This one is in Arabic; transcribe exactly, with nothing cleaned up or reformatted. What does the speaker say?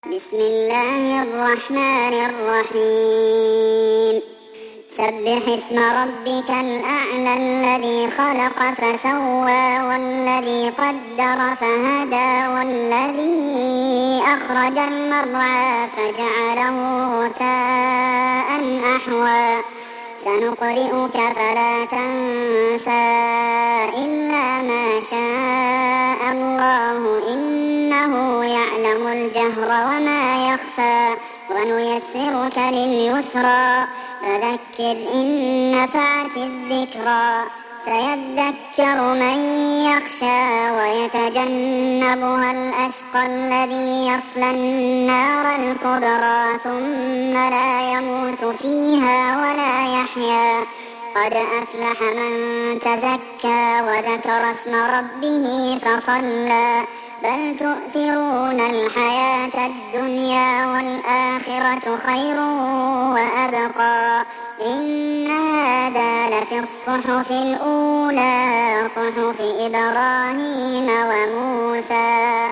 بسم الله الرحمن الرحيم سبح اسم ربك الأعلى الذي خلق فسوى والذي قدر فهدى والذي أخرج المرعى فجعله غثاء أحوى سنقرئك فلا تنسى إلا ما شاء الله إنه يعلم الجهر وما يخفى ونيسرك لليسرى فذكر إن نفعت الذكرى سيذكر من يخشى ويتجنبها الأشقى الذي يصلى النار الكبرى ثم لا يموت فيها ولا يحيا قد أفلح من تزكى وذكر اسم ربه فصلى بل تؤثرون الحياة الدنيا والآخرة خير وأبقى إن هذا لفي الصحف الأولى صحف إبراهيم وموسى.